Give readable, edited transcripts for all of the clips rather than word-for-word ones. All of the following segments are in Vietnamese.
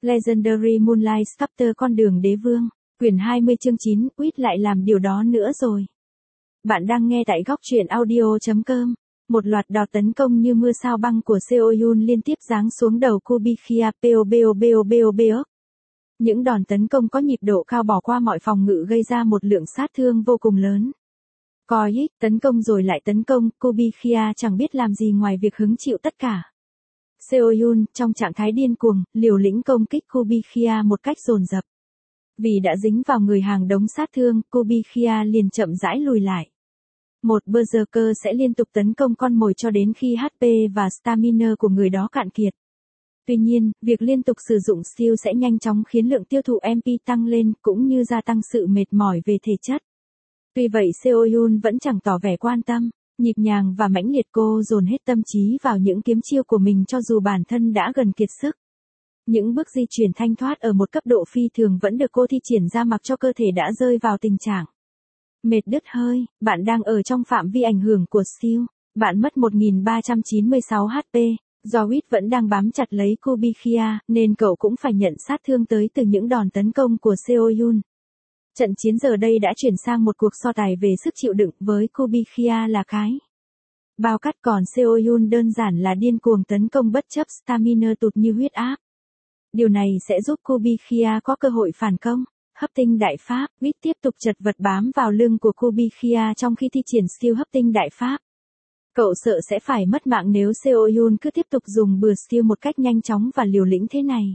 Legendary Moonlight Sculptor con đường đế vương, quyển 20 chương 9, Quýt lại làm điều đó nữa rồi. Bạn đang nghe tại góc truyện audio.com. Một loạt đòn tấn công như mưa sao băng của Seohyun liên tiếp giáng xuống đầu Kubikia Pobobobobobo. Những đòn tấn công có nhịp độ cao bỏ qua mọi phòng ngự gây ra một lượng sát thương vô cùng lớn. Coi ích, tấn công rồi lại tấn công, Kubikia chẳng biết làm gì ngoài việc hứng chịu tất cả. Seohyun, trong trạng thái điên cuồng, liều lĩnh công kích Kubikia một cách dồn dập. Vì đã dính vào người hàng đống sát thương, Kubikia liền chậm rãi lùi lại. Một berserker sẽ liên tục tấn công con mồi cho đến khi HP và stamina của người đó cạn kiệt. Tuy nhiên, việc liên tục sử dụng skill sẽ nhanh chóng khiến lượng tiêu thụ MP tăng lên cũng như gia tăng sự mệt mỏi về thể chất. Tuy vậy Seohyun vẫn chẳng tỏ vẻ quan tâm, nhịp nhàng và mãnh liệt cô dồn hết tâm trí vào những kiếm chiêu của mình cho dù bản thân đã gần kiệt sức. Những bước di chuyển thanh thoát ở một cấp độ phi thường vẫn được cô thi triển ra mặc cho cơ thể đã rơi vào tình trạng mệt đứt hơi. Bạn đang ở trong phạm vi ảnh hưởng của skill. Bạn mất 1396 HP. Do Quýt vẫn đang bám chặt lấy Kubikia, nên cậu cũng phải nhận sát thương tới từ những đòn tấn công của Seohyun. Trận chiến giờ đây đã chuyển sang một cuộc so tài về sức chịu đựng với Kubikia là cái bao cắt, còn Seohyun đơn giản là điên cuồng tấn công bất chấp stamina tụt như huyết áp. Điều này sẽ giúp Kubikia có cơ hội phản công. Hấp tinh đại pháp, Quýt tiếp tục chật vật bám vào lưng của Kubikia trong khi thi triển skill hấp tinh đại pháp. Cậu sợ sẽ phải mất mạng nếu Seohyun cứ tiếp tục dùng bừa skill một cách nhanh chóng và liều lĩnh thế này.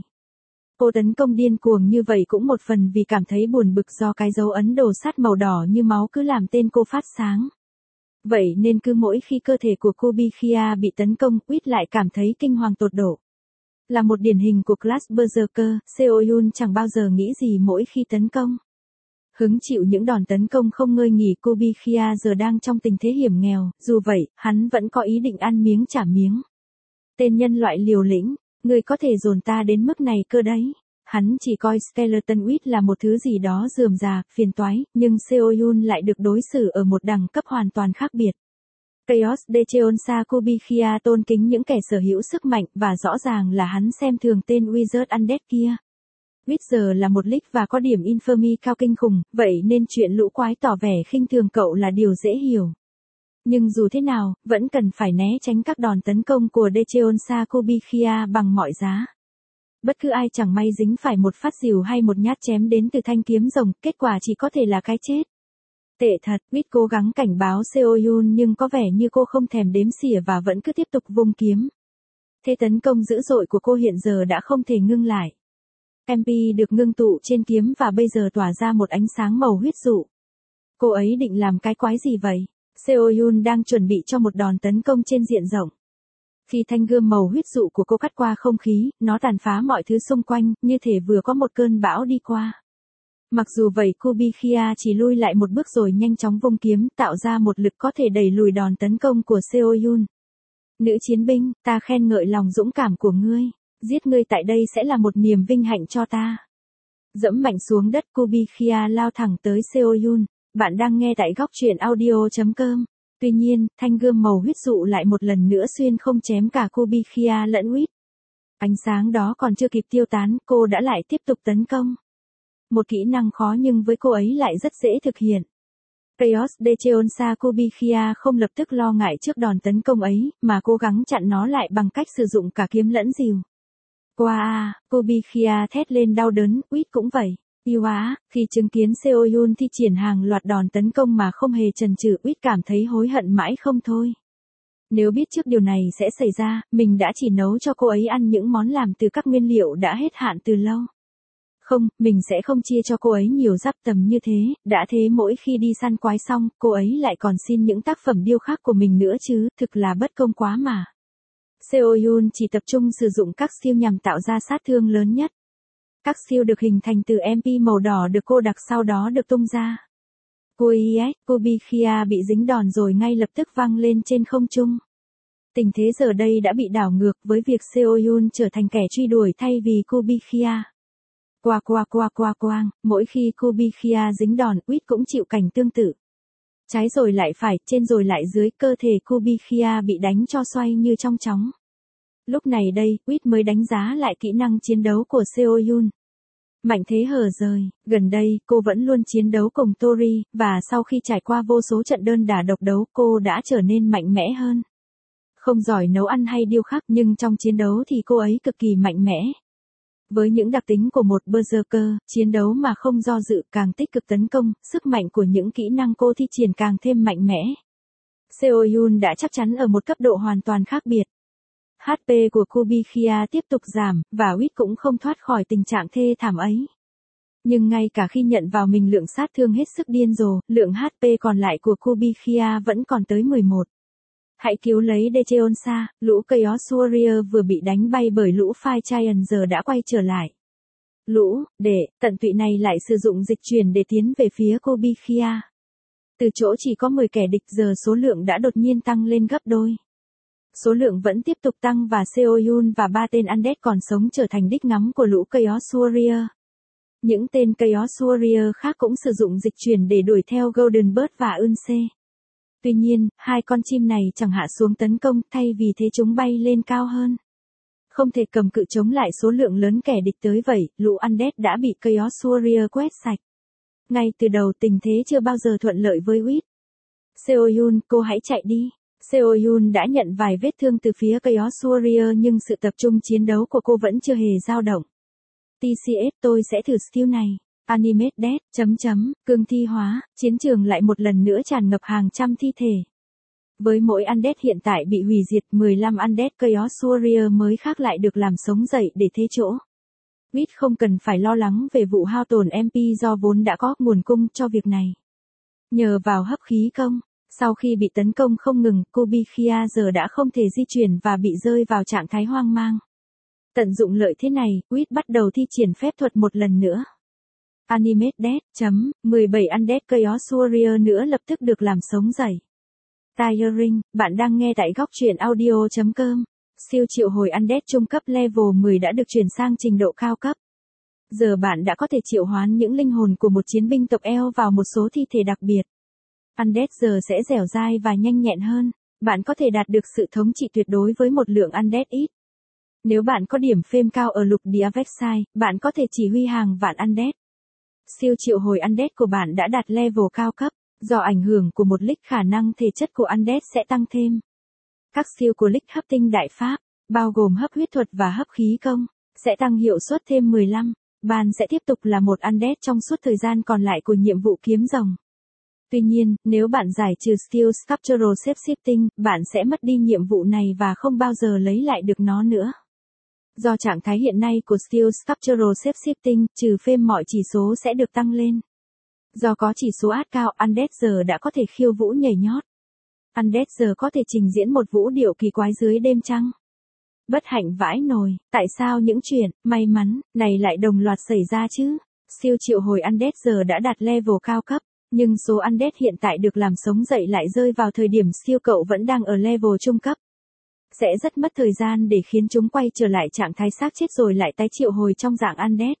Cô tấn công điên cuồng như vậy cũng một phần vì cảm thấy buồn bực do cái dấu ấn đồ sắt màu đỏ như máu cứ làm tên cô phát sáng. Vậy nên cứ mỗi khi cơ thể của Kubikia bị tấn công, Quýt lại cảm thấy kinh hoàng tột độ. Là một điển hình của class berserker, Seohyun chẳng bao giờ nghĩ gì mỗi khi tấn công. Hứng chịu những đòn tấn công không ngơi nghỉ, Kubikia giờ đang trong tình thế hiểm nghèo, dù vậy, hắn vẫn có ý định ăn miếng trả miếng. Tên nhân loại liều lĩnh, người có thể dồn ta đến mức này cơ đấy. Hắn chỉ coi Skeleton Quýt là một thứ gì đó rườm rà, phiền toái, nhưng Seohyun lại được đối xử ở một đẳng cấp hoàn toàn khác biệt. Chaos Dacheonsa Kubikia tôn kính những kẻ sở hữu sức mạnh và rõ ràng là hắn xem thường tên Wizard Undead kia. Quýt giờ là một league và có điểm infamy cao kinh khủng, vậy nên chuyện lũ quái tỏ vẻ khinh thường cậu là điều dễ hiểu. Nhưng dù thế nào, vẫn cần phải né tránh các đòn tấn công của Dacheonsa Kubikia bằng mọi giá. Bất cứ ai chẳng may dính phải một phát rìu hay một nhát chém đến từ thanh kiếm rồng, kết quả chỉ có thể là cái chết. Tệ thật, Quýt cố gắng cảnh báo Seohyun nhưng có vẻ như cô không thèm đếm xỉa và vẫn cứ tiếp tục vung kiếm. Thế tấn công dữ dội của cô hiện giờ đã không thể ngưng lại. MP được ngưng tụ trên kiếm và bây giờ tỏa ra một ánh sáng màu huyết dụ. Cô ấy định làm cái quái gì vậy? Seohyun đang chuẩn bị cho một đòn tấn công trên diện rộng. Khi thanh gươm màu huyết dụ của cô cắt qua không khí, nó tàn phá mọi thứ xung quanh, như thể vừa có một cơn bão đi qua. Mặc dù vậy Kubikia chỉ lui lại một bước rồi nhanh chóng vung kiếm, tạo ra một lực có thể đẩy lùi đòn tấn công của Seohyun. Nữ chiến binh, ta khen ngợi lòng dũng cảm của ngươi. Giết ngươi tại đây sẽ là một niềm vinh hạnh cho ta. Dẫm mạnh xuống đất, Kubikia lao thẳng tới Seohyun. Bạn đang nghe tại góc truyện audio.com. Tuy nhiên, thanh gươm màu huyết dụ lại một lần nữa xuyên không chém cả Kubikia lẫn Quýt. Ánh sáng đó còn chưa kịp tiêu tán, cô đã lại tiếp tục tấn công. Một kỹ năng khó nhưng với cô ấy lại rất dễ thực hiện. Chaos Dacheonsa Kubikia không lập tức lo ngại trước đòn tấn công ấy, mà cố gắng chặn nó lại bằng cách sử dụng cả kiếm lẫn rìu. Wow, Kubikia thét lên đau đớn, Quýt cũng vậy. Yêu á, khi chứng kiến Seohyun thi triển hàng loạt đòn tấn công mà không hề chần chừ, Quýt cảm thấy hối hận mãi không thôi. Nếu biết trước điều này sẽ xảy ra, mình đã chỉ nấu cho cô ấy ăn những món làm từ các nguyên liệu đã hết hạn từ lâu. Không, mình sẽ không chia cho cô ấy nhiều giáp tầm như thế, đã thế mỗi khi đi săn quái xong, cô ấy lại còn xin những tác phẩm điêu khắc của mình nữa chứ, thực là bất công quá mà. Seohyun chỉ tập trung sử dụng các skill nhằm tạo ra sát thương lớn nhất. Các skill được hình thành từ MP màu đỏ được cô đặc sau đó được tung ra. Kubikia bị dính đòn rồi ngay lập tức văng lên trên không trung. Tình thế giờ đây đã bị đảo ngược với việc Seohyun trở thành kẻ truy đuổi thay vì Kubikia. Quang, mỗi khi Kubikia dính đòn, Quýt cũng chịu cảnh tương tự. Trái rồi lại phải, trên rồi lại dưới, cơ thể Kubikia bị đánh cho xoay như trong chóng. Lúc này đây, Wit mới đánh giá lại kỹ năng chiến đấu của Seo Yun. Mạnh thế hở rời, gần đây, cô vẫn luôn chiến đấu cùng Tori, và sau khi trải qua vô số trận đơn đả độc đấu, cô đã trở nên mạnh mẽ hơn. Không giỏi nấu ăn hay điêu khắc, nhưng trong chiến đấu thì cô ấy cực kỳ mạnh mẽ. Với những đặc tính của một berserker, chiến đấu mà không do dự, càng tích cực tấn công, sức mạnh của những kỹ năng cô thi triển càng thêm mạnh mẽ. Seo Yun đã chắc chắn ở một cấp độ hoàn toàn khác biệt. HP của Kubikhia tiếp tục giảm, và Wit cũng không thoát khỏi tình trạng thê thảm ấy. Nhưng ngay cả khi nhận vào mình lượng sát thương hết sức điên rồ, lượng HP còn lại của Kubikhia vẫn còn tới 11. Hãy cứu lấy Dacheonsa, lũ Chaos Warrior vừa bị đánh bay bởi lũ Fire Giant giờ đã quay trở lại. Lũ, tận tụy này lại sử dụng dịch chuyển để tiến về phía Kubikhia. Từ chỗ chỉ có 10 kẻ địch giờ số lượng đã đột nhiên tăng lên gấp đôi. Số lượng vẫn tiếp tục tăng và Seo Yun và 3 tên Undead còn sống trở thành đích ngắm của lũ Chaos Warrior. Những tên Chaos Warrior khác cũng sử dụng dịch chuyển để đuổi theo Golden Bird và Eunse. Tuy nhiên, hai con chim này chẳng hạ xuống tấn công, thay vì thế chúng bay lên cao hơn. Không thể cầm cự chống lại số lượng lớn kẻ địch tới vậy, lũ Undead đã bị Chaos Warrior quét sạch. Ngay từ đầu tình thế chưa bao giờ thuận lợi với Wit. Seo Yun, cô hãy chạy đi. Seo Yun đã nhận vài vết thương từ phía Chaos Warrior nhưng sự tập trung chiến đấu của cô vẫn chưa hề dao động. TCS, tôi sẽ thử skill này. Animate Death, cương thi hóa, chiến trường lại một lần nữa tràn ngập hàng trăm thi thể. Với mỗi Undead hiện tại bị hủy diệt, 15 Undead Chaos Warrior mới khác lại được làm sống dậy để thế chỗ. Wit không cần phải lo lắng về vụ hao tổn MP do vốn đã có nguồn cung cho việc này. Nhờ vào hấp khí công, sau khi bị tấn công không ngừng, Kubikhia giờ đã không thể di chuyển và bị rơi vào trạng thái hoang mang. Tận dụng lợi thế này, Wit bắt đầu thi triển phép thuật một lần nữa. Animate Death, 17 Undead Chaos Warrior nữa lập tức được làm sống dậy. Tiring, bạn đang nghe tại góc truyện audio.com. Siêu triệu hồi Undead trung cấp level 10 đã được chuyển sang trình độ cao cấp. Giờ bạn đã có thể triệu hoán những linh hồn của một chiến binh tộc Eo vào một số thi thể đặc biệt. Undead giờ sẽ dẻo dai và nhanh nhẹn hơn. Bạn có thể đạt được sự thống trị tuyệt đối với một lượng Undead ít. Nếu bạn có điểm phêm cao ở lục địa Vexai, bạn có thể chỉ huy hàng vạn Undead. Siêu triệu hồi Undead của bạn đã đạt level cao cấp. Do ảnh hưởng của một leak, khả năng thể chất của Undead sẽ tăng thêm. Các siêu của leak hấp tinh đại pháp, bao gồm hấp huyết thuật và hấp khí công, sẽ tăng hiệu suất thêm 15. Bạn sẽ tiếp tục là một Undead trong suốt thời gian còn lại của nhiệm vụ kiếm rồng. Tuy nhiên, nếu bạn giải trừ skill Sculptural Shape-shifting, bạn sẽ mất đi nhiệm vụ này và không bao giờ lấy lại được nó nữa. Do trạng thái hiện nay của skill Sculptural Shape-shifting, trừ phêm mọi chỉ số sẽ được tăng lên. Do có chỉ số át cao, Undead giờ đã có thể khiêu vũ nhảy nhót. Undead giờ có thể trình diễn một vũ điệu kỳ quái dưới đêm trăng. Bất hạnh vãi nồi, tại sao những chuyện may mắn này lại đồng loạt xảy ra chứ? Siêu triệu hồi Undead giờ đã đạt level cao cấp, nhưng số Undead hiện tại được làm sống dậy lại rơi vào thời điểm siêu cậu vẫn đang ở level trung cấp. Sẽ rất mất thời gian để khiến chúng quay trở lại trạng thái xác chết rồi lại tái triệu hồi trong dạng Undead.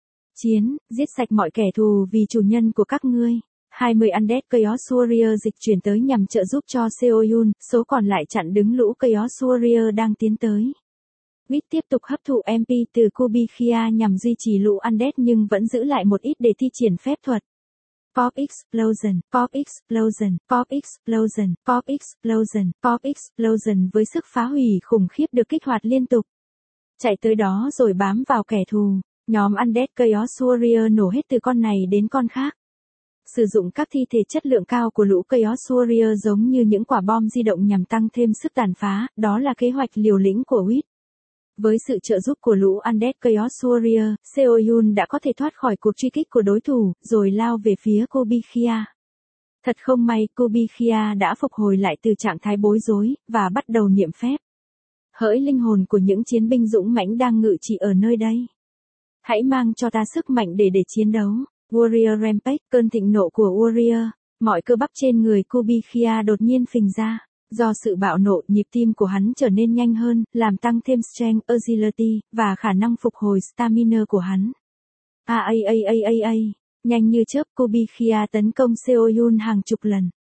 Giết sạch mọi kẻ thù vì chủ nhân của các ngươi. 20 Undead Chaos Warrior dịch chuyển tới nhằm trợ giúp cho Seo Yun, số còn lại chặn đứng lũ Chaos Warrior đang tiến tới. Wit tiếp tục hấp thụ MP từ Kubikhia nhằm duy trì lũ Undead nhưng vẫn giữ lại một ít để thi triển phép thuật. Pop Explosion, Pop Explosion, Pop Explosion, Pop Explosion, Pop Explosion với sức phá hủy khủng khiếp được kích hoạt liên tục. Chạy tới đó rồi bám vào kẻ thù. Nhóm Undead Chaos Warrior nổ hết từ con này đến con khác. Sử dụng các thi thể chất lượng cao của lũ Chaos Warrior giống như những quả bom di động nhằm tăng thêm sức tàn phá, đó là kế hoạch liều lĩnh của Wit. Với sự trợ giúp của lũ Undead Chaos Warrior, Seo Yun đã có thể thoát khỏi cuộc truy kích của đối thủ, rồi lao về phía Kubikhia. Thật không may, Kubikhia đã phục hồi lại từ trạng thái bối rối, và bắt đầu niệm phép. Hỡi linh hồn của những chiến binh dũng mãnh đang ngự trị ở nơi đây. Hãy mang cho ta sức mạnh để chiến đấu. Warrior Rampage, cơn thịnh nộ của Warrior. Mọi cơ bắp trên người Kubikhia đột nhiên phình ra. Do sự bạo nộ, nhịp tim của hắn trở nên nhanh hơn, làm tăng thêm strength, agility, và khả năng phục hồi stamina của hắn. Nhanh như chớp, Kubikhia tấn công Seo Yun hàng chục lần.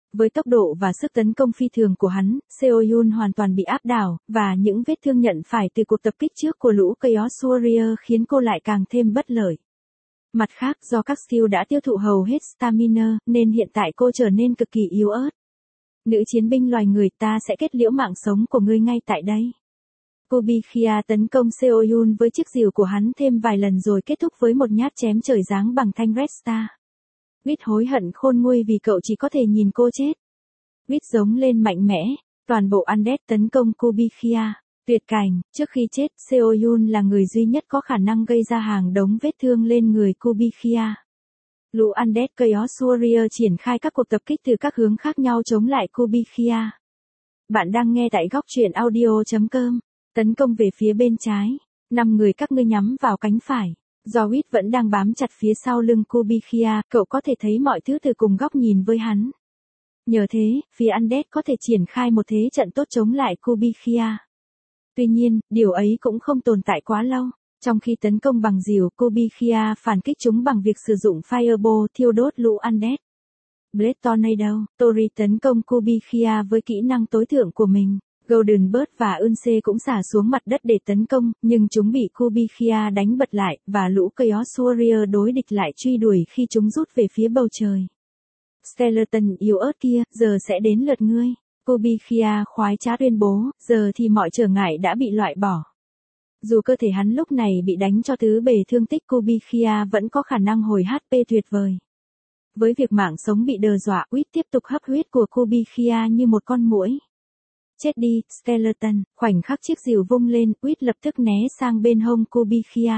Với tốc độ và sức tấn công phi thường của hắn, Seo-yun hoàn toàn bị áp đảo, và những vết thương nhận phải từ cuộc tập kích trước của lũ Chaos Warrior khiến cô lại càng thêm bất lợi. Mặt khác, do các skill đã tiêu thụ hầu hết stamina, nên hiện tại cô trở nên cực kỳ yếu ớt. Nữ chiến binh loài người, ta sẽ kết liễu mạng sống của ngươi ngay tại đây. Kubikhia tấn công Seo-yun với chiếc rìu của hắn thêm vài lần rồi kết thúc với một nhát chém trời giáng bằng thanh Red Star. Wit hối hận khôn nguôi vì cậu chỉ có thể nhìn cô chết. Wit giống lên mạnh mẽ, toàn bộ Undead tấn công Kubikhia. Tuyệt cảnh, trước khi chết, Seo-yun là người duy nhất có khả năng gây ra hàng đống vết thương lên người Kubikhia. Lũ Undead Chaos Warrior triển khai các cuộc tập kích từ các hướng khác nhau chống lại Kubikhia. Bạn đang nghe tại góc truyện audio.com. Tấn công về phía bên trái. 5 người các ngươi nhắm vào cánh phải. Do Wit vẫn đang bám chặt phía sau lưng Kubikhia, cậu có thể thấy mọi thứ từ cùng góc nhìn với hắn. Nhờ thế, phía Undead có thể triển khai một thế trận tốt chống lại Kubikhia. Tuy nhiên, điều ấy cũng không tồn tại quá lâu. Trong khi tấn công bằng rìu, Kubikhia phản kích chúng bằng việc sử dụng Fireball thiêu đốt lũ Undead. Blade Tornado, Tori tấn công Kubikhia với kỹ năng tối thượng của mình. Golden Bird và Unse cũng xả xuống mặt đất để tấn công, nhưng chúng bị Kubikhia đánh bật lại, và lũ Chaos Warrior đối địch lại truy đuổi khi chúng rút về phía bầu trời. Skeleton yếu ớt kia, giờ sẽ đến lượt ngươi. Kubikhia khoái trá tuyên bố, giờ thì mọi trở ngại đã bị loại bỏ. Dù cơ thể hắn lúc này bị đánh cho tứ bề thương tích, Kubikhia vẫn có khả năng hồi HP tuyệt vời. Với việc mạng sống bị đe dọa, Wit tiếp tục hấp huyết của Kubikhia như một con muỗi. Chết đi, Skeleton, khoảnh khắc chiếc rìu vung lên, Wit lập tức né sang bên hông Kubikhia.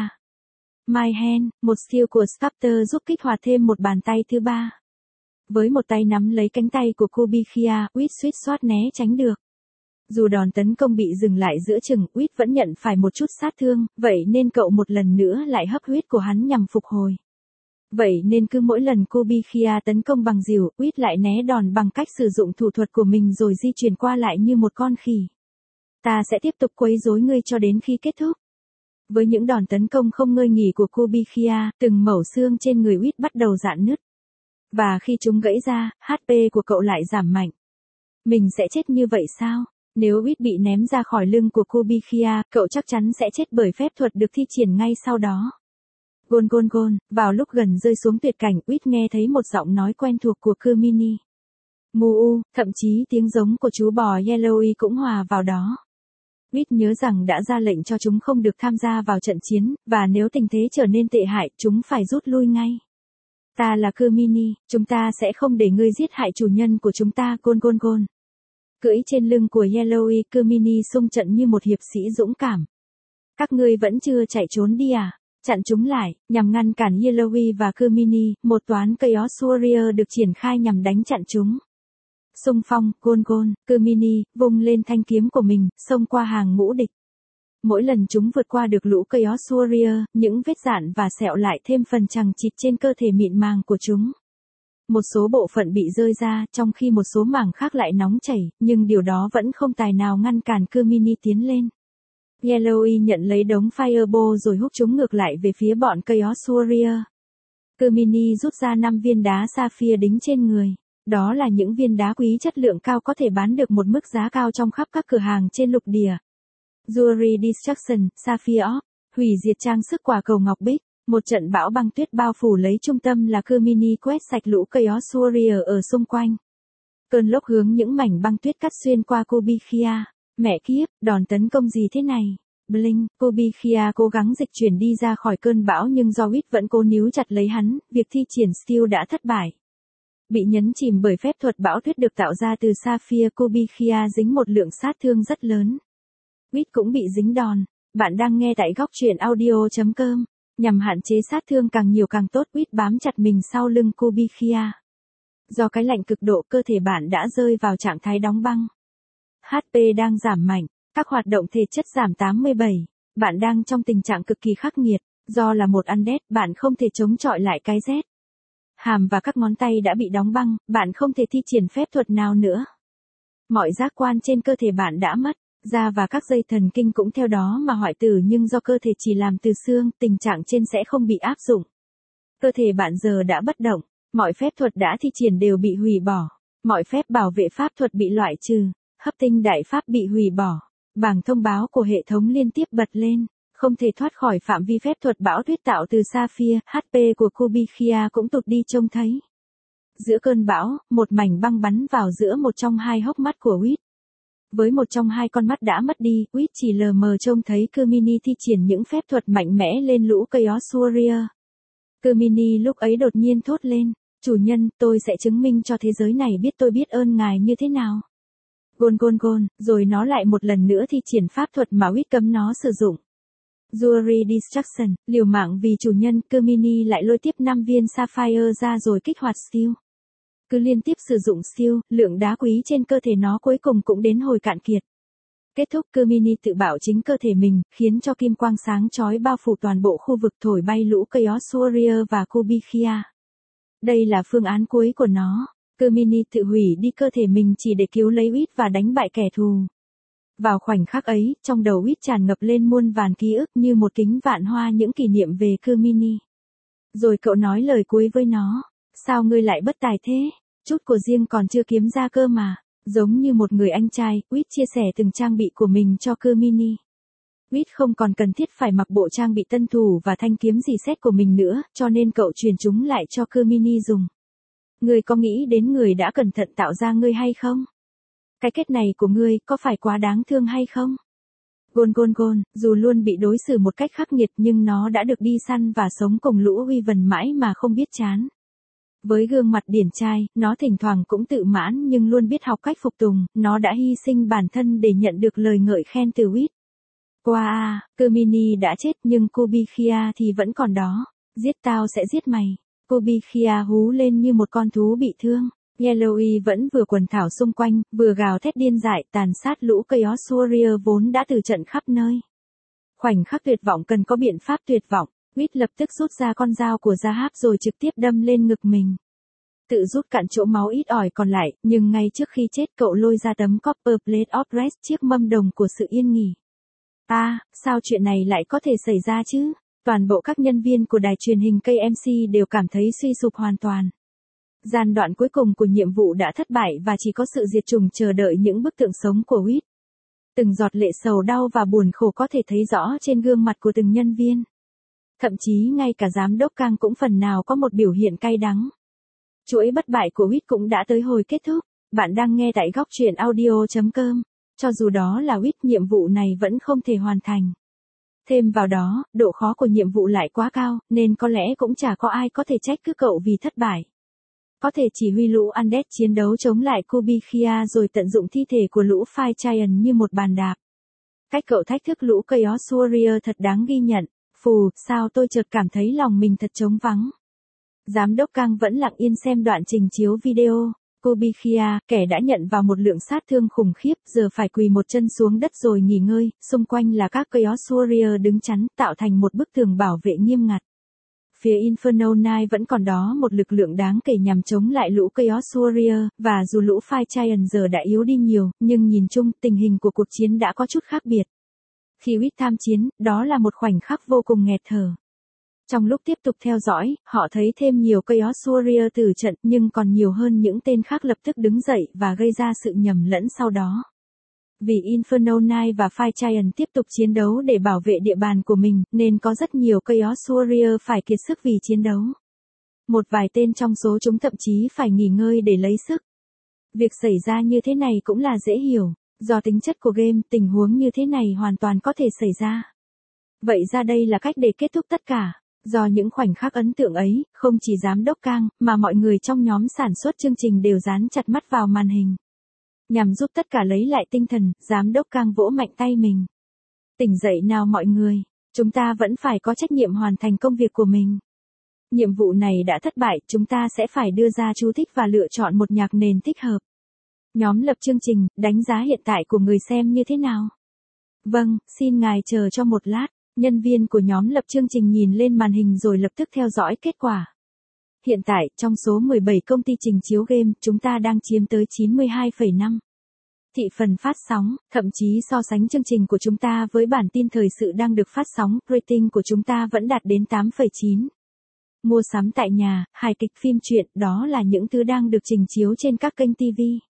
My Hand, một skill của Sculptor giúp kích hoạt thêm một bàn tay thứ ba. Với một tay nắm lấy cánh tay của Kubikhia, Wit suýt soát né tránh được. Dù đòn tấn công bị dừng lại giữa chừng, Wit vẫn nhận phải một chút sát thương, vậy nên cậu một lần nữa lại hấp huyết của hắn nhằm phục hồi. Vậy nên cứ mỗi lần Kubikhia tấn công bằng rìu, Wit lại né đòn bằng cách sử dụng thủ thuật của mình rồi di chuyển qua lại như một con khỉ. Ta sẽ tiếp tục quấy rối ngươi cho đến khi kết thúc. Với những đòn tấn công không ngơi nghỉ của Kubikhia, từng mẩu xương trên người Wit bắt đầu rạn nứt. Và khi chúng gãy ra, HP của cậu lại giảm mạnh. Mình sẽ chết như vậy sao? Nếu Wit bị ném ra khỏi lưng của Kubikhia, cậu chắc chắn sẽ chết bởi phép thuật được thi triển ngay sau đó. Gôn gôn gôn, vào lúc gần rơi xuống tuyệt cảnh, Wit nghe thấy một giọng nói quen thuộc của Kumini. Mu, thậm chí tiếng giống của chú bò Yellowy cũng hòa vào đó. Wit nhớ rằng đã ra lệnh cho chúng không được tham gia vào trận chiến, và nếu tình thế trở nên tệ hại, chúng phải rút lui ngay. Ta là Kumini, chúng ta sẽ không để ngươi giết hại chủ nhân của chúng ta, gôn gôn gôn. Cưỡi trên lưng của Yellowy, Kumini xung trận như một hiệp sĩ dũng cảm. Các ngươi vẫn chưa chạy trốn đi à? Chặn chúng lại, nhằm ngăn cản Yellowy và Kumini, một toán Chaos Warrior được triển khai nhằm đánh chặn chúng. Xung phong, gôn gôn, Kumini, vung lên thanh kiếm của mình, xông qua hàng ngũ địch. Mỗi lần chúng vượt qua được lũ Chaos Warrior, những vết rạn và sẹo lại thêm phần chằng chịt trên cơ thể mịn màng của chúng. Một số bộ phận bị rơi ra, trong khi một số mảng khác lại nóng chảy, nhưng điều đó vẫn không tài nào ngăn cản Kumini tiến lên. Yellowy nhận lấy đống Fireball rồi húc chúng ngược lại về phía bọn Chaos Warrior. Kumini rút ra 5 viên đá Sapphire đính trên người. Đó là những viên đá quý chất lượng cao có thể bán được một mức giá cao trong khắp các cửa hàng trên lục địa. Jewelry Destruction, Sapphire Orb, hủy diệt trang sức quả cầu ngọc bích. Một trận bão băng tuyết bao phủ lấy trung tâm là Kumini quét sạch lũ Chaos Warrior ở xung quanh. Cơn lốc hướng những mảnh băng tuyết cắt xuyên qua Kubikhia. Mẹ kiếp, đòn tấn công gì thế này? Blink, Kubikhia cố gắng dịch chuyển đi ra khỏi cơn bão nhưng do Wit vẫn cố níu chặt lấy hắn, việc thi triển skill đã thất bại. Bị nhấn chìm bởi phép thuật bão tuyết được tạo ra từ Sapphire, Kubikhia dính một lượng sát thương rất lớn. Wit cũng bị dính đòn. Bạn đang nghe tại góc truyện audio.com. Nhằm hạn chế sát thương càng nhiều càng tốt, Wit bám chặt mình sau lưng Kubikhia. Do cái lạnh cực độ, cơ thể bạn đã rơi vào trạng thái đóng băng. HP đang giảm mạnh, các hoạt động thể chất giảm 87. Bạn đang trong tình trạng cực kỳ khắc nghiệt, do là một Undead, bạn không thể chống chọi lại cái rét. Hàm và các ngón tay đã bị đóng băng, bạn không thể thi triển phép thuật nào nữa. Mọi giác quan trên cơ thể bạn đã mất, da và các dây thần kinh cũng theo đó mà hoại tử, nhưng do cơ thể chỉ làm từ xương, tình trạng trên sẽ không bị áp dụng. Cơ thể bạn giờ đã bất động, mọi phép thuật đã thi triển đều bị hủy bỏ. Mọi phép bảo vệ pháp thuật bị loại trừ. Hấp tinh đại pháp bị hủy bỏ. Bảng thông báo của hệ thống liên tiếp bật lên. Không thể thoát khỏi phạm vi phép thuật bão tuyết tạo từ Sapphire, HP của Kubikhia cũng tụt đi trông thấy. Giữa cơn bão, một mảnh băng bắn vào giữa một trong hai hốc mắt của Wit. Với một trong hai con mắt đã mất đi, Wit chỉ lờ mờ trông thấy Kermini thi triển những phép thuật mạnh mẽ lên lũ Chaos Warrior. Kermini lúc ấy đột nhiên thốt lên, chủ nhân, tôi sẽ chứng minh cho thế giới này biết tôi biết ơn ngài như thế nào. Gôn gôn gôn, rồi nó lại một lần nữa thi triển pháp thuật mà Wit cấm nó sử dụng. Jewelry Destruction, liều mạng vì chủ nhân, Kermini lại lôi tiếp 5 viên Sapphire ra rồi kích hoạt siêu. Cứ liên tiếp sử dụng siêu, lượng đá quý trên cơ thể nó cuối cùng cũng đến hồi cạn kiệt. Kết thúc, Kermini tự bảo chính cơ thể mình, khiến cho kim quang sáng chói bao phủ toàn bộ khu vực thổi bay lũ Chaos Warrior và Kubikhia. Đây là phương án cuối của nó. Kermini tự hủy đi cơ thể mình chỉ để cứu lấy Wit và đánh bại kẻ thù. Vào khoảnh khắc ấy, trong đầu Wit tràn ngập lên muôn vàn ký ức như một kính vạn hoa những kỷ niệm về Kermini. Rồi cậu nói lời cuối với nó. Sao ngươi lại bất tài thế? Chút của riêng còn chưa kiếm ra cơ mà. Giống như một người anh trai, Wit chia sẻ từng trang bị của mình cho Kermini. Wit không còn cần thiết phải mặc bộ trang bị tân thủ và thanh kiếm rỉ sét của mình nữa, cho nên cậu truyền chúng lại cho Kermini dùng. Ngươi có nghĩ đến người đã cẩn thận tạo ra ngươi hay không? Cái kết này của ngươi có phải quá đáng thương hay không? Gôn gôn gôn, dù luôn bị đối xử một cách khắc nghiệt nhưng nó đã được đi săn và sống cùng lũ Wyvern mãi mà không biết chán. Với gương mặt điển trai, nó thỉnh thoảng cũng tự mãn nhưng luôn biết học cách phục tùng, nó đã hy sinh bản thân để nhận được lời ngợi khen từ Wit. Wow, Kermini đã chết nhưng Kubikhia thì vẫn còn đó. Giết tao sẽ giết mày. Kubikhia hú lên như một con thú bị thương. Yellowy vẫn vừa quần thảo xung quanh, vừa gào thét điên dại tàn sát lũ Chaos Warrior vốn đã từ trận khắp nơi. Khoảnh khắc tuyệt vọng cần có biện pháp tuyệt vọng. Wit lập tức rút ra con dao của Zahab rồi trực tiếp đâm lên ngực mình. Tự rút cạn chỗ máu ít ỏi còn lại, nhưng ngay trước khi chết cậu lôi ra tấm Copper Plate of Rest, chiếc mâm đồng của sự yên nghỉ. Sao chuyện này lại có thể xảy ra chứ? Toàn bộ các nhân viên của đài truyền hình KMC đều cảm thấy suy sụp hoàn toàn. Giai đoạn cuối cùng của nhiệm vụ đã thất bại và chỉ có sự diệt chủng chờ đợi những bức tượng sống của Wit. Từng giọt lệ sầu đau và buồn khổ có thể thấy rõ trên gương mặt của từng nhân viên. Thậm chí ngay cả giám đốc Kang cũng phần nào có một biểu hiện cay đắng. Chuỗi bất bại của Wit cũng đã tới hồi kết thúc. Bạn đang nghe tại góc truyện audio.com. Cho dù đó là Wit, nhiệm vụ này vẫn không thể hoàn thành. Thêm vào đó, độ khó của nhiệm vụ lại quá cao, nên có lẽ cũng chả có ai có thể trách cứ cậu vì thất bại. Có thể chỉ huy lũ Undead chiến đấu chống lại Kubikhia rồi tận dụng thi thể của lũ Fire Giant như một bàn đạp. Cách cậu thách thức lũ Chaos Warrior thật đáng ghi nhận. Sao tôi chợt cảm thấy lòng mình thật trống vắng. Giám đốc Kang vẫn lặng yên xem đoạn trình chiếu video. Kubikhia, kẻ đã nhận vào một lượng sát thương khủng khiếp, giờ phải quỳ một chân xuống đất rồi nghỉ ngơi, xung quanh là các Chaos Warrior đứng chắn, tạo thành một bức tường bảo vệ nghiêm ngặt. Phía Inferno Knight vẫn còn đó một lực lượng đáng kể nhằm chống lại lũ Chaos Warrior, và dù lũ Fire Giant giờ đã yếu đi nhiều, nhưng nhìn chung, tình hình của cuộc chiến đã có chút khác biệt. Khi Wit tham chiến, đó là một khoảnh khắc vô cùng nghẹt thở. Trong lúc tiếp tục theo dõi, họ thấy thêm nhiều Chaos Warrior tử trận nhưng còn nhiều hơn những tên khác lập tức đứng dậy và gây ra sự nhầm lẫn sau đó. Vì Inferno Knight và Fire Giant tiếp tục chiến đấu để bảo vệ địa bàn của mình, nên có rất nhiều Chaos Warrior phải kiệt sức vì chiến đấu. Một vài tên trong số chúng thậm chí phải nghỉ ngơi để lấy sức. Việc xảy ra như thế này cũng là dễ hiểu. Do tính chất của game, tình huống như thế này hoàn toàn có thể xảy ra. Vậy ra đây là cách để kết thúc tất cả. Do những khoảnh khắc ấn tượng ấy, không chỉ giám đốc Kang, mà mọi người trong nhóm sản xuất chương trình đều dán chặt mắt vào màn hình. Nhằm giúp tất cả lấy lại tinh thần, giám đốc Kang vỗ mạnh tay mình. Tỉnh dậy nào mọi người, chúng ta vẫn phải có trách nhiệm hoàn thành công việc của mình. Nhiệm vụ này đã thất bại, chúng ta sẽ phải đưa ra chú thích và lựa chọn một nhạc nền thích hợp. Nhóm lập chương trình, đánh giá hiện tại của người xem như thế nào? Vâng, xin ngài chờ cho một lát. Nhân viên của nhóm lập chương trình nhìn lên màn hình rồi lập tức theo dõi kết quả. Hiện tại, trong số 17 công ty trình chiếu game, chúng ta đang chiếm tới 92,5. Thị phần phát sóng, thậm chí so sánh chương trình của chúng ta với bản tin thời sự đang được phát sóng, rating của chúng ta vẫn đạt đến 8,9. mua sắm tại nhà, hài kịch phim truyện, đó là những thứ đang được trình chiếu trên các kênh TV.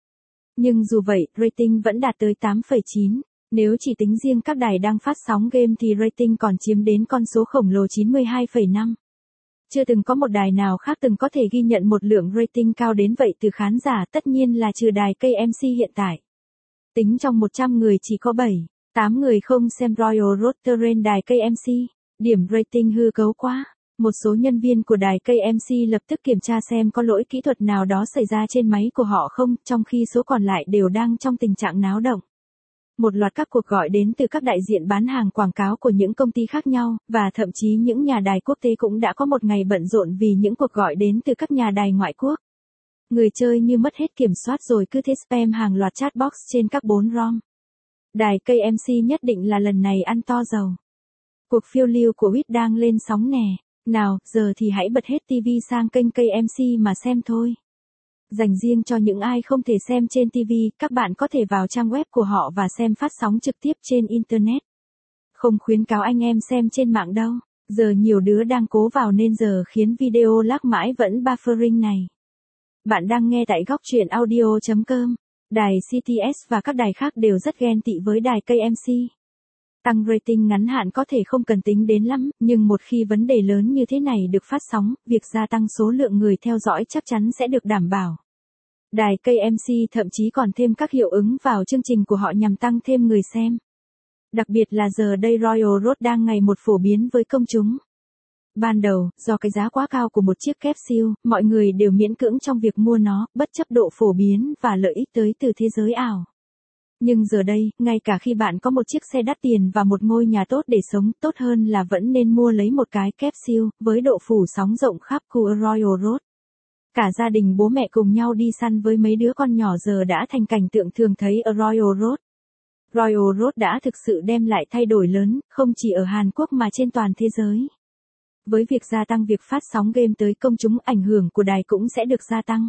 Nhưng dù vậy, rating vẫn đạt tới 8,9. Nếu chỉ tính riêng các đài đang phát sóng game thì rating còn chiếm đến con số khổng lồ 92,5. Chưa từng có một đài nào khác từng có thể ghi nhận một lượng rating cao đến vậy từ khán giả, tất nhiên là trừ đài KMC hiện tại. Tính trong 100 người chỉ có 8 người không xem Royal Road trên đài KMC. Điểm rating hư cấu quá. Một số nhân viên của đài KMC lập tức kiểm tra xem có lỗi kỹ thuật nào đó xảy ra trên máy của họ không, trong khi số còn lại đều đang trong tình trạng náo động. Một loạt các cuộc gọi đến từ các đại diện bán hàng quảng cáo của những công ty khác nhau, và thậm chí những nhà đài quốc tế cũng đã có một ngày bận rộn vì những cuộc gọi đến từ các nhà đài ngoại quốc. Người chơi như mất hết kiểm soát rồi cứ thế spam hàng loạt chatbox trên các 4 ROM. Đài KMC nhất định là lần này ăn to dầu. Cuộc phiêu lưu của Witt đang lên sóng nè. Nào, giờ thì hãy bật hết TV sang kênh KMC mà xem thôi. Dành riêng cho những ai không thể xem trên TV, các bạn có thể vào trang web của họ và xem phát sóng trực tiếp trên Internet. Không khuyến cáo anh em xem trên mạng đâu. Giờ nhiều đứa đang cố vào nên giờ khiến video lag mãi vẫn buffering này. Bạn đang nghe tại góc truyện audio.com. Đài CTS và các đài khác đều rất ghen tị với đài KMC. Tăng rating ngắn hạn có thể không cần tính đến lắm, nhưng một khi vấn đề lớn như thế này được phát sóng, việc gia tăng số lượng người theo dõi chắc chắn sẽ được đảm bảo. Đài KMC thậm chí còn thêm các hiệu ứng vào chương trình của họ nhằm tăng thêm người xem. Đặc biệt là giờ đây Royal Road đang ngày một phổ biến với công chúng. Ban đầu, do cái giá quá cao của một chiếc capsule, mọi người đều miễn cưỡng trong việc mua nó, bất chấp độ phổ biến và lợi ích tới từ thế giới ảo. Nhưng giờ đây, ngay cả khi bạn có một chiếc xe đắt tiền và một ngôi nhà tốt để sống, tốt hơn là vẫn nên mua lấy một cái capsule, với độ phủ sóng rộng khắp khu Royal Road. Cả gia đình bố mẹ cùng nhau đi săn với mấy đứa con nhỏ giờ đã thành cảnh tượng thường thấy ở Royal Road. Royal Road đã thực sự đem lại thay đổi lớn, không chỉ ở Hàn Quốc mà trên toàn thế giới. Với việc gia tăng việc phát sóng game tới công chúng, ảnh hưởng của đài cũng sẽ được gia tăng.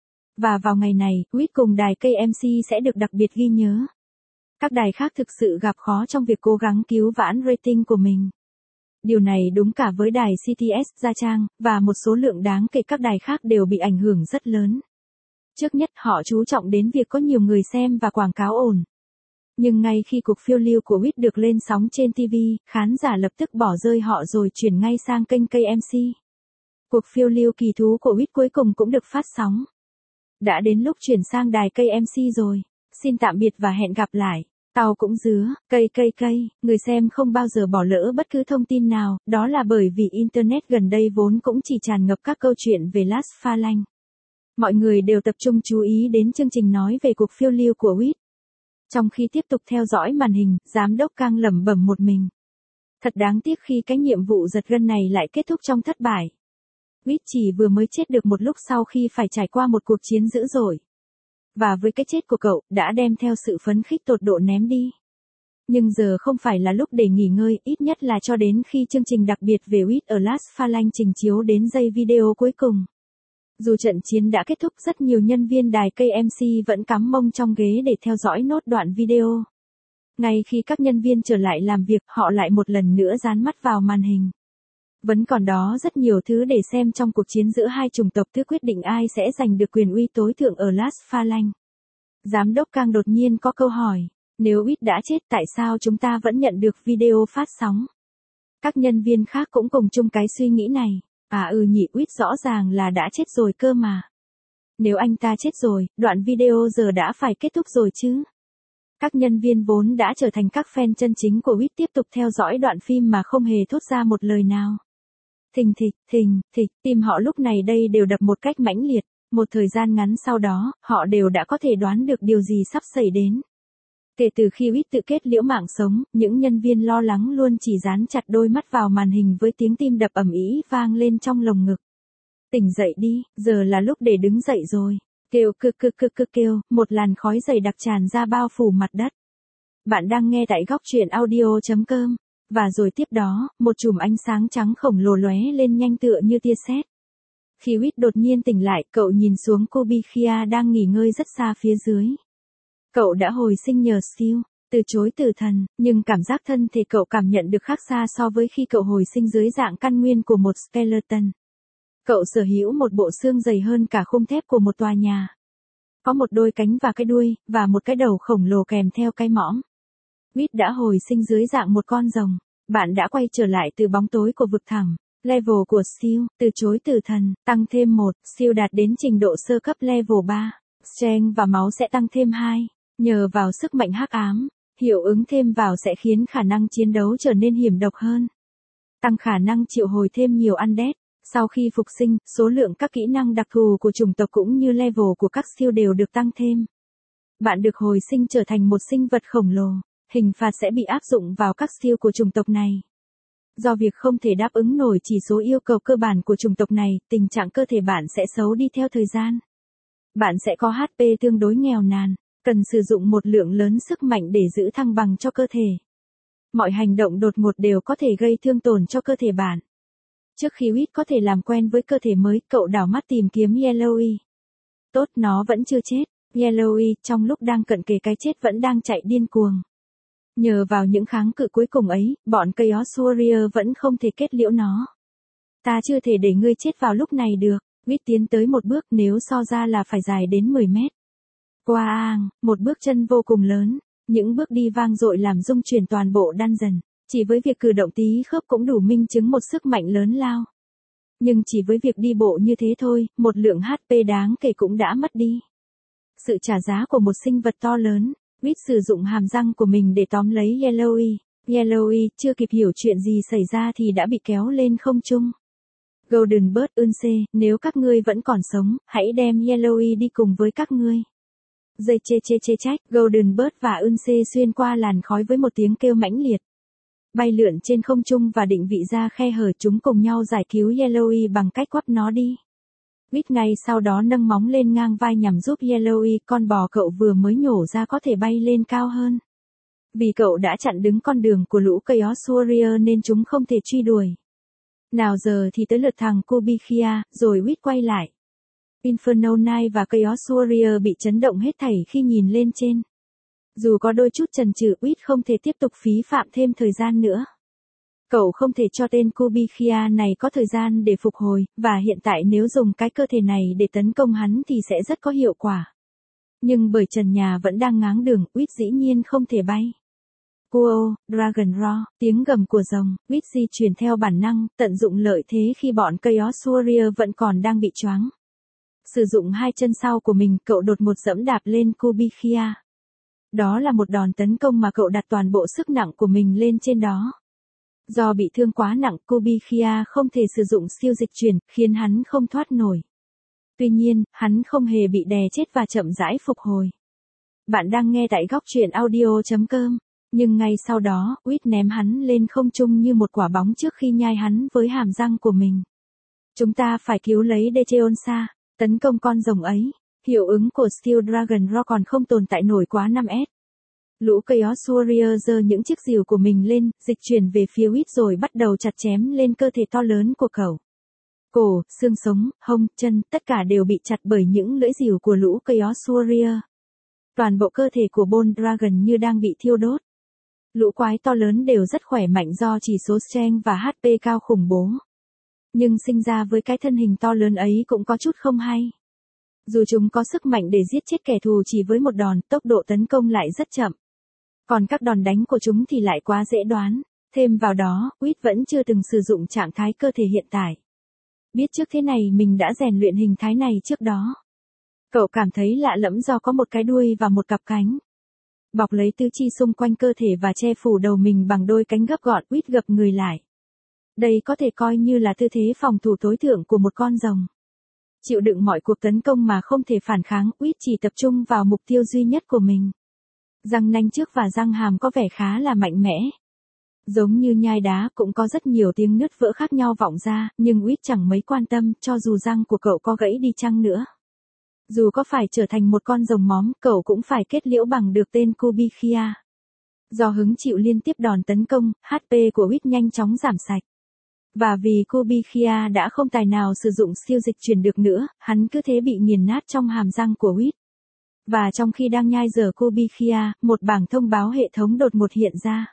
Và vào ngày này, Witt cùng đài KMC sẽ được đặc biệt ghi nhớ. Các đài khác thực sự gặp khó trong việc cố gắng cứu vãn rating của mình. Điều này đúng cả với đài CTS Gia Trang, và một số lượng đáng kể các đài khác đều bị ảnh hưởng rất lớn. Trước nhất họ chú trọng đến việc có nhiều người xem và quảng cáo ổn. Nhưng ngay khi cuộc phiêu lưu của Witt được lên sóng trên TV, khán giả lập tức bỏ rơi họ rồi chuyển ngay sang kênh KMC. Cuộc phiêu lưu kỳ thú của Witt cuối cùng cũng được phát sóng. Đã đến lúc chuyển sang đài KMC rồi. Xin tạm biệt và hẹn gặp lại. Tàu cũng dứa, cây, người xem không bao giờ bỏ lỡ bất cứ thông tin nào, đó là bởi vì Internet gần đây vốn cũng chỉ tràn ngập các câu chuyện về Lars Pha-lanh. Mọi người đều tập trung chú ý đến chương trình nói về cuộc phiêu lưu của Witt. Trong khi tiếp tục theo dõi màn hình, giám đốc Kang lẩm bẩm một mình. Thật đáng tiếc khi cái nhiệm vụ giật gân này lại kết thúc trong thất bại. Witt chỉ vừa mới chết được một lúc sau khi phải trải qua một cuộc chiến dữ dội. Và với cái chết của cậu, đã đem theo sự phấn khích tột độ ném đi. Nhưng giờ không phải là lúc để nghỉ ngơi, ít nhất là cho đến khi chương trình đặc biệt về Witt ở Lars Pha-lanh trình chiếu đến giây video cuối cùng. Dù trận chiến đã kết thúc, rất nhiều nhân viên đài KMC vẫn cắm mông trong ghế để theo dõi nốt đoạn video. Ngay khi các nhân viên trở lại làm việc, họ lại một lần nữa dán mắt vào màn hình. Vẫn còn đó rất nhiều thứ để xem trong cuộc chiến giữa hai chủng tộc, thứ quyết định ai sẽ giành được quyền uy tối thượng ở Lars Pha-lanh. Giám đốc Kang đột nhiên có câu hỏi, nếu Witt đã chết tại sao chúng ta vẫn nhận được video phát sóng? Các nhân viên khác cũng cùng chung cái suy nghĩ này. Nhỉ, Witt rõ ràng là đã chết rồi cơ mà. Nếu anh ta chết rồi, đoạn video giờ đã phải kết thúc rồi chứ. Các nhân viên vốn đã trở thành các fan chân chính của Witt tiếp tục theo dõi đoạn phim mà không hề thốt ra một lời nào. Thình thịch, tim họ lúc này đây đều đập một cách mãnh liệt. Một thời gian ngắn sau đó, họ đều đã có thể đoán được điều gì sắp xảy đến. Kể từ khi Witt tự kết liễu mạng sống, những nhân viên lo lắng luôn chỉ dán chặt đôi mắt vào màn hình với tiếng tim đập ầm ĩ vang lên trong lồng ngực. Tỉnh dậy đi, giờ là lúc để đứng dậy rồi. Kêu kêu, một làn khói dày đặc tràn ra bao phủ mặt đất. Bạn đang nghe tại góc truyện audio.com. Và rồi tiếp đó, một chùm ánh sáng trắng khổng lồ lóe lên nhanh tựa như tia sét. Khi Witt đột nhiên tỉnh lại, cậu nhìn xuống Kobe Kia đang nghỉ ngơi rất xa phía dưới. Cậu đã hồi sinh nhờ siêu, từ chối tử thần, nhưng cảm giác thân thể cậu cảm nhận được khác xa so với khi cậu hồi sinh dưới dạng căn nguyên của một skeleton. Cậu sở hữu một bộ xương dày hơn cả khung thép của một tòa nhà. Có một đôi cánh và cái đuôi, và một cái đầu khổng lồ kèm theo cái mõm. Reed đã hồi sinh dưới dạng một con rồng. Bạn đã quay trở lại từ bóng tối của vực thẳm. Level của siêu, từ chối tử thần, tăng thêm 1, siêu đạt đến trình độ sơ cấp level 3. Strength và máu sẽ tăng thêm 2. Nhờ vào sức mạnh hắc ám, hiệu ứng thêm vào sẽ khiến khả năng chiến đấu trở nên hiểm độc hơn. Tăng khả năng triệu hồi thêm nhiều undead. Sau khi phục sinh, số lượng các kỹ năng đặc thù của chủng tộc cũng như level của các siêu đều được tăng thêm. Bạn được hồi sinh trở thành một sinh vật khổng lồ. Hình phạt sẽ bị áp dụng vào các siêu của chủng tộc này. Do việc không thể đáp ứng nổi chỉ số yêu cầu cơ bản của chủng tộc này, tình trạng cơ thể bạn sẽ xấu đi theo thời gian. Bạn sẽ có HP tương đối nghèo nàn, cần sử dụng một lượng lớn sức mạnh để giữ thăng bằng cho cơ thể. Mọi hành động đột ngột đều có thể gây thương tổn cho cơ thể bạn. Trước khi Reed có thể làm quen với cơ thể mới, cậu đảo mắt tìm kiếm Yellowy. Tốt, nó vẫn chưa chết. Yellowy, trong lúc đang cận kề cái chết vẫn đang chạy điên cuồng. Nhờ vào những kháng cự cuối cùng ấy, bọn Chaos Warrior vẫn không thể kết liễu nó. Ta chưa thể để ngươi chết vào lúc này được. Reed tiến tới một bước, nếu so ra là phải dài đến 10 mét. Quang, một bước chân vô cùng lớn. Những bước đi vang dội làm rung chuyển toàn bộ dungeon. Chỉ với việc cử động tí khớp cũng đủ minh chứng một sức mạnh lớn lao. Nhưng chỉ với việc đi bộ như thế thôi, một lượng HP đáng kể cũng đã mất đi. Sự trả giá của một sinh vật to lớn. Reed sử dụng hàm răng của mình để tóm lấy Yellowy. Yellowy chưa kịp hiểu chuyện gì xảy ra thì đã bị kéo lên không trung. Golden Bird Unce, nếu các ngươi vẫn còn sống, hãy đem Yellowy đi cùng với các ngươi. Dây chê trách, Golden Bird và Unce xuyên qua làn khói với một tiếng kêu mãnh liệt. Bay lượn trên không trung và định vị ra khe hở, chúng cùng nhau giải cứu Yellowy bằng cách quắp nó đi. Reed ngay sau đó nâng móng lên ngang vai nhằm giúp Yellowy, con bò cậu vừa mới nhổ ra có thể bay lên cao hơn. Vì cậu đã chặn đứng con đường của lũ Chaos Warrior nên chúng không thể truy đuổi. Nào giờ thì tới lượt thằng Kubikhia, rồi Reed quay lại. Inferno Knight và Chaos Warrior bị chấn động hết thảy khi nhìn lên trên. Dù có đôi chút chần chừ, Reed không thể tiếp tục phí phạm thêm thời gian nữa. Cậu không thể cho tên Kubikhia này có thời gian để phục hồi, và hiện tại nếu dùng cái cơ thể này để tấn công hắn thì sẽ rất có hiệu quả. Nhưng bởi trần nhà vẫn đang ngáng đường, Reed dĩ nhiên không thể bay. Kuo, Dragon Roar, tiếng gầm của rồng, Reed di chuyển theo bản năng, tận dụng lợi thế khi bọn Chaos Warrior vẫn còn đang bị choáng. Sử dụng hai chân sau của mình, cậu đột ngột dẫm đạp lên Kubikhia. Đó là một đòn tấn công mà cậu đặt toàn bộ sức nặng của mình lên trên đó. Do bị thương quá nặng, Kubikhia không thể sử dụng siêu dịch chuyển, khiến hắn không thoát nổi. Tuy nhiên, hắn không hề bị đè chết và chậm rãi phục hồi. Bạn đang nghe tại góc truyện audio.com. Nhưng ngay sau đó, Reed ném hắn lên không trung như một quả bóng trước khi nhai hắn với hàm răng của mình. Chúng ta phải cứu lấy Decheonsa, tấn công con rồng ấy. Hiệu ứng của Steel Dragon Roar còn không tồn tại nổi quá 5S. Lũ Chaos Warrior giơ những chiếc rìu của mình lên, dịch chuyển về phía Reed rồi bắt đầu chặt chém lên cơ thể to lớn của cậu. Cổ, xương sống, hông, chân, tất cả đều bị chặt bởi những lưỡi rìu của lũ Chaos Warrior. Toàn bộ cơ thể của Bone Dragon như đang bị thiêu đốt. Lũ quái to lớn đều rất khỏe mạnh do chỉ số strength và HP cao khủng bố. Nhưng sinh ra với cái thân hình to lớn ấy cũng có chút không hay. Dù chúng có sức mạnh để giết chết kẻ thù chỉ với một đòn, tốc độ tấn công lại rất chậm. Còn các đòn đánh của chúng thì lại quá dễ đoán. Thêm vào đó, Reed vẫn chưa từng sử dụng trạng thái cơ thể hiện tại. Biết trước thế này mình đã rèn luyện hình thái này trước đó. Cậu cảm thấy lạ lẫm do có một cái đuôi và một cặp cánh. Bọc lấy tứ chi xung quanh cơ thể và che phủ đầu mình bằng đôi cánh gấp gọn, Reed gập người lại. Đây có thể coi như là tư thế phòng thủ tối thượng của một con rồng. Chịu đựng mọi cuộc tấn công mà không thể phản kháng, Reed chỉ tập trung vào mục tiêu duy nhất của mình. Răng nanh trước và răng hàm có vẻ khá là mạnh mẽ. Giống như nhai đá, cũng có rất nhiều tiếng nứt vỡ khác nhau vọng ra, nhưng Reed chẳng mấy quan tâm, cho dù răng của cậu có gãy đi chăng nữa. Dù có phải trở thành một con rồng móm, cậu cũng phải kết liễu bằng được tên Kubikhia. Do hứng chịu liên tiếp đòn tấn công, HP của Reed nhanh chóng giảm sạch. Và vì Kubikhia đã không tài nào sử dụng siêu dịch chuyển được nữa, hắn cứ thế bị nghiền nát trong hàm răng của Reed. Và trong khi đang nhai dở Kubikhia, một bảng thông báo hệ thống đột ngột hiện ra.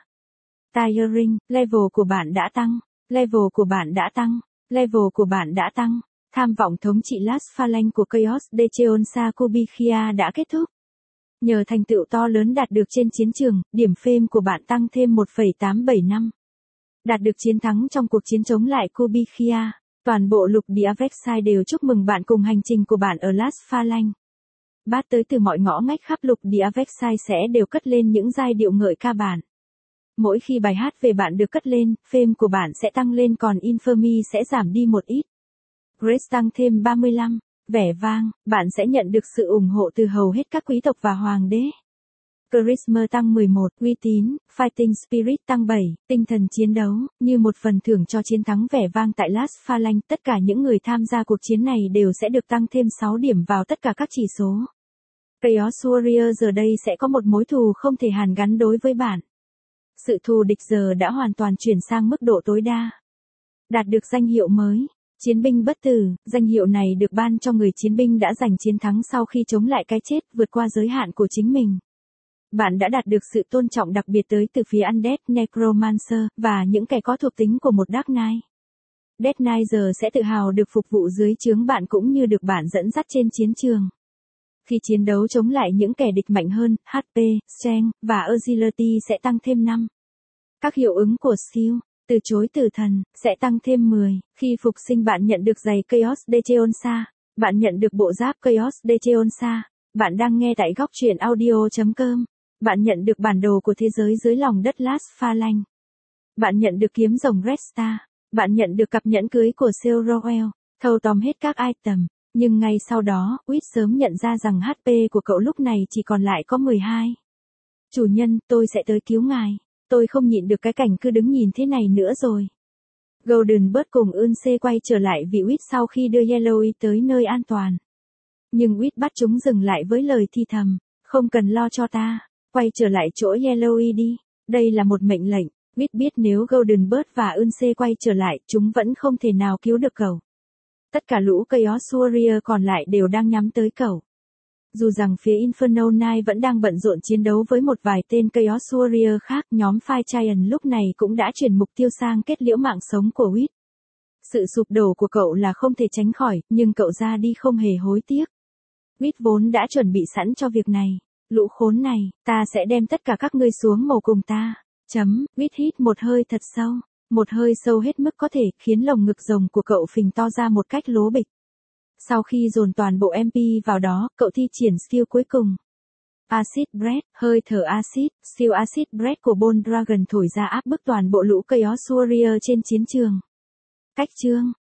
Tiring, level của bạn đã tăng, level của bạn đã tăng, level của bạn đã tăng. Tham vọng thống trị Las Phalanx của Chaos de Cheonsa Kubikhia đã kết thúc. Nhờ thành tựu to lớn đạt được trên chiến trường, điểm phêm của bạn tăng thêm 1,875. Đạt được chiến thắng trong cuộc chiến chống lại Kubikhia, toàn bộ lục địa Vexai đều chúc mừng bạn cùng hành trình của bạn ở Las Phalanx. Bát tới từ mọi ngõ ngách khắp lục địa Vexai sẽ đều cất lên những giai điệu ngợi ca bạn. Mỗi khi bài hát về bạn được cất lên, phêm của bạn sẽ tăng lên còn infamy sẽ giảm đi một ít. Grace tăng thêm 35. Vẻ vang, bạn sẽ nhận được sự ủng hộ từ hầu hết các quý tộc và hoàng đế. Charisma tăng 11, uy tín, Fighting Spirit tăng 7, tinh thần chiến đấu, như một phần thưởng cho chiến thắng vẻ vang tại Las Phalanx. Tất cả những người tham gia cuộc chiến này đều sẽ được tăng thêm 6 điểm vào tất cả các chỉ số. Chaos Warrior giờ đây sẽ có một mối thù không thể hàn gắn đối với bạn. Sự thù địch giờ đã hoàn toàn chuyển sang mức độ tối đa. Đạt được danh hiệu mới. Chiến binh bất tử, danh hiệu này được ban cho người chiến binh đã giành chiến thắng sau khi chống lại cái chết, vượt qua giới hạn của chính mình. Bạn đã đạt được sự tôn trọng đặc biệt tới từ phía Undead, Necromancer, và những kẻ có thuộc tính của một Dark Knight. Death Knight giờ sẽ tự hào được phục vụ dưới trướng bạn cũng như được bạn dẫn dắt trên chiến trường. Khi chiến đấu chống lại những kẻ địch mạnh hơn, HP, Strength, và Agility sẽ tăng thêm 5. Các hiệu ứng của skill, từ chối tử thần, sẽ tăng thêm 10. Khi phục sinh bạn nhận được giày Chaos de Cheonsa. Bạn nhận được bộ giáp Chaos de Cheonsa. Bạn đang nghe tại góc truyện audio.com. Bạn nhận được bản đồ của thế giới dưới lòng đất Las Phalanx. Bạn nhận được kiếm rồng Red Star. Bạn nhận được cặp nhẫn cưới của Silroel. Thâu tóm hết các item. Nhưng ngay sau đó, Wit sớm nhận ra rằng HP của cậu lúc này chỉ còn lại có 12. Chủ nhân, tôi sẽ tới cứu ngài. Tôi không nhịn được cái cảnh cứ đứng nhìn thế này nữa rồi. Golden Bird cùng Eunse quay trở lại vị Wit sau khi đưa Yellowy tới nơi an toàn. Nhưng Wit bắt chúng dừng lại với lời thi thầm. Không cần lo cho ta. Quay trở lại chỗ Yellowy đi. Đây là một mệnh lệnh. Wit biết nếu Golden Bird và Eunse quay trở lại, chúng vẫn không thể nào cứu được cậu. Tất cả lũ Chaos Warrior còn lại đều đang nhắm tới cậu. Dù rằng phía Inferno Knight vẫn đang bận rộn chiến đấu với một vài tên Chaos Warrior khác, nhóm Fire Giant lúc này cũng đã chuyển mục tiêu sang kết liễu mạng sống của Wit. Sự sụp đổ của cậu là không thể tránh khỏi, nhưng cậu ra đi không hề hối tiếc. Wit vốn đã chuẩn bị sẵn cho việc này. Lũ khốn này, ta sẽ đem tất cả các ngươi xuống mồ cùng ta. Wit hít một hơi thật sâu. Một hơi sâu hết mức có thể, khiến lồng ngực rồng của cậu phình to ra một cách lố bịch. Sau khi dồn toàn bộ MP vào đó, cậu thi triển skill cuối cùng. Acid Breath, hơi thở acid, siêu acid breath của Bone Dragon thổi ra áp bức toàn bộ lũ Chaos Warrior trên chiến trường. Cách chương,